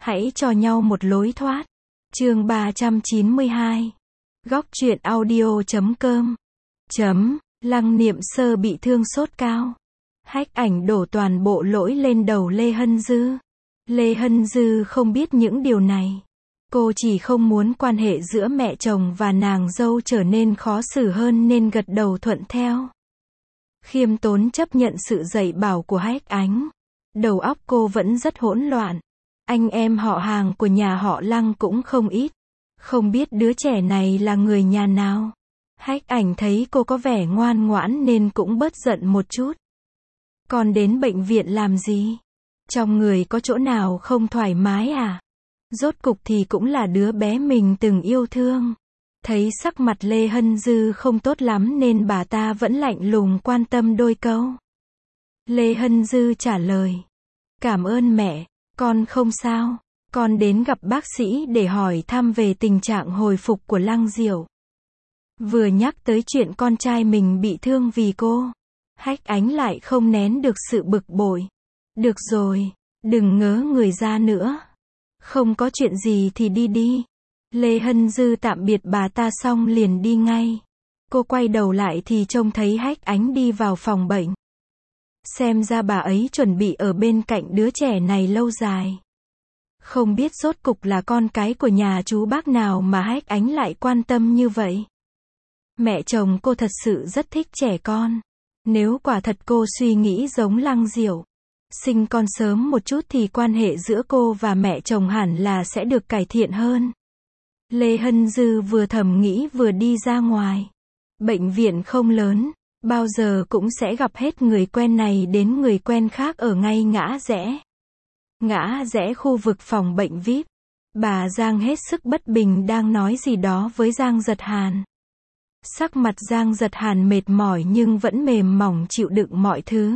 Hãy cho nhau một lối thoát. Chương 392. Góc truyện audio.com. Lăng Niệm Sơ bị thương sốt cao. Hách Ảnh đổ toàn bộ lỗi lên đầu Lê Hân Dư. Lê Hân Dư không biết những điều này. Cô chỉ không muốn quan hệ giữa mẹ chồng và nàng dâu trở nên khó xử hơn nên gật đầu thuận theo. Khiêm tốn chấp nhận sự dạy bảo của Hách Ánh. Đầu óc cô vẫn rất hỗn loạn. Anh em họ hàng của nhà họ Lăng cũng không ít. Không biết đứa trẻ này là người nhà nào. Hách Ảnh thấy cô có vẻ ngoan ngoãn nên cũng bớt giận một chút. Con đến bệnh viện làm gì? Trong người có chỗ nào không thoải mái à? Rốt cục thì cũng là đứa bé mình từng yêu thương. Thấy sắc mặt Lê Hân Dư không tốt lắm nên bà ta vẫn lạnh lùng quan tâm đôi câu. Lê Hân Dư trả lời. Cảm ơn mẹ, con không sao. Con đến gặp bác sĩ để hỏi thăm về tình trạng hồi phục của Lăng Diệu. Vừa nhắc tới chuyện con trai mình bị thương vì cô, Hách Ánh lại không nén được sự bực bội. Được rồi, đừng ngớ người ra nữa. Không có chuyện gì thì đi đi. Lê Hân Dư tạm biệt bà ta xong liền đi ngay. Cô quay đầu lại thì trông thấy Hách Ánh đi vào phòng bệnh. Xem ra bà ấy chuẩn bị ở bên cạnh đứa trẻ này lâu dài. Không biết rốt cục là con cái của nhà chú bác nào mà Hách Ánh lại quan tâm như vậy. Mẹ chồng cô thật sự rất thích trẻ con. Nếu quả thật cô suy nghĩ giống Lăng Diệu, sinh con sớm một chút thì quan hệ giữa cô và mẹ chồng hẳn là sẽ được cải thiện hơn. Lê Hân Dư vừa thầm nghĩ vừa đi ra ngoài. Bệnh viện không lớn, bao giờ cũng sẽ gặp hết người quen này đến người quen khác ở ngay ngã rẽ. Ngã rẽ khu vực phòng bệnh VIP. Bà Giang hết sức bất bình đang nói gì đó với Giang Giật Hàn. Sắc mặt Giang Giật Hàn mệt mỏi nhưng vẫn mềm mỏng chịu đựng mọi thứ.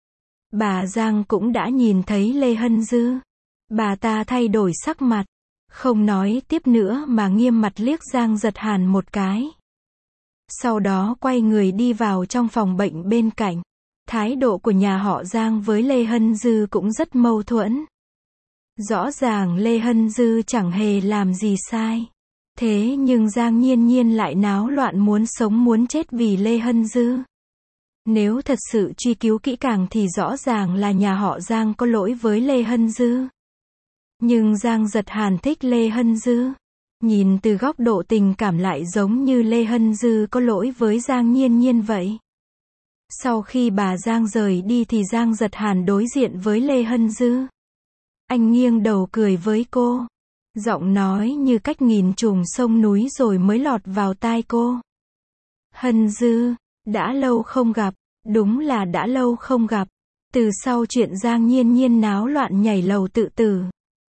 Bà Giang cũng đã nhìn thấy Lê Hân Dư. Bà ta thay đổi sắc mặt, không nói tiếp nữa mà nghiêm mặt liếc Giang Giật Hàn một cái. Sau đó quay người đi vào trong phòng bệnh bên cạnh. Thái độ của nhà họ Giang với Lê Hân Dư cũng rất mâu thuẫn. Rõ ràng Lê Hân Dư chẳng hề làm gì sai. Thế nhưng Giang Nhiên Nhiên lại náo loạn muốn sống muốn chết vì Lê Hân Dư. Nếu thật sự truy cứu kỹ càng thì rõ ràng là nhà họ Giang có lỗi với Lê Hân Dư. Nhưng Giang Giật Hàn thích Lê Hân Dư. Nhìn từ góc độ tình cảm lại giống như Lê Hân Dư có lỗi với Giang Nhiên Nhiên vậy. Sau khi bà Giang rời đi thì Giang Giật Hàn đối diện với Lê Hân Dư. Anh nghiêng đầu cười với cô. Giọng nói như cách nghìn trùng sông núi rồi mới lọt vào tai cô. Hân Dư, đã lâu không gặp, đúng là đã lâu không gặp. Từ sau chuyện Giang Nhiên Nhiên náo loạn nhảy lầu tự tử,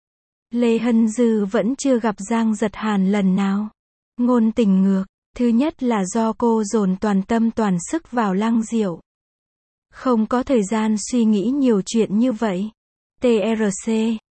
Lê Hân Dư vẫn chưa gặp Giang Giật Hàn lần nào. Ngôn tình ngược, thứ nhất là do cô dồn toàn tâm toàn sức vào Lăng Diệu. Không có thời gian suy nghĩ nhiều chuyện như vậy. TRC,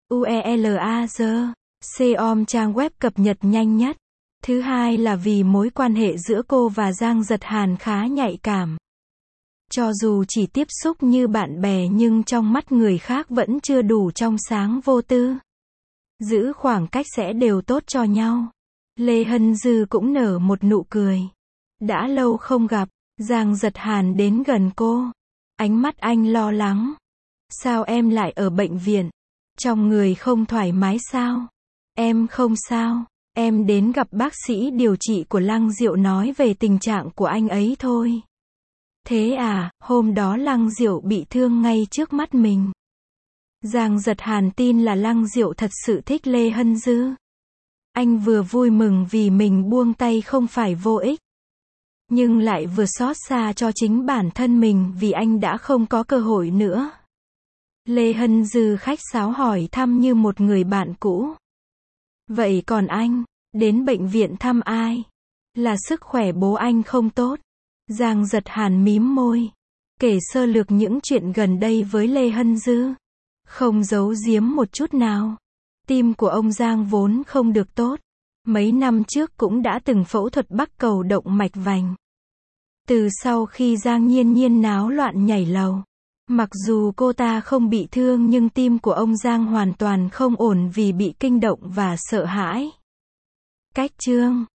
UELAZ, COM trang web cập nhật nhanh nhất. Thứ hai là vì mối quan hệ giữa cô và Giang Giật Hàn khá nhạy cảm. Cho dù chỉ tiếp xúc như bạn bè nhưng trong mắt người khác vẫn chưa đủ trong sáng vô tư. Giữ khoảng cách sẽ đều tốt cho nhau. Lê Hân Dư cũng nở một nụ cười. Đã lâu không gặp. Giang Giật Hàn đến gần cô. Ánh mắt anh lo lắng. Sao em lại ở bệnh viện? Trong người không thoải mái sao? Em không sao. Em đến gặp bác sĩ điều trị của Lăng Diệu nói về tình trạng của anh ấy thôi. Thế à, hôm đó Lăng Diệu bị thương ngay trước mắt mình. Giang Giật Hàn tin là Lăng Diệu thật sự thích Lê Hân Dư. Anh vừa vui mừng vì mình buông tay không phải vô ích, nhưng lại vừa xót xa cho chính bản thân mình vì anh đã không có cơ hội nữa. Lê Hân Dư khách sáo hỏi thăm như một người bạn cũ. Vậy còn anh, đến bệnh viện thăm ai? Là sức khỏe bố anh không tốt. Giang Giật Hàn mím môi, kể sơ lược những chuyện gần đây với Lê Hân Dư. Không giấu giếm một chút nào. Tim của ông Giang vốn không được tốt. Mấy năm trước cũng đã từng phẫu thuật bắc cầu động mạch vành. Từ sau khi Giang Nhiên Nhiên náo loạn nhảy lầu, Mặc dù cô ta không bị thương nhưng tim của ông Giang hoàn toàn không ổn vì bị kinh động và sợ hãi. Cách chương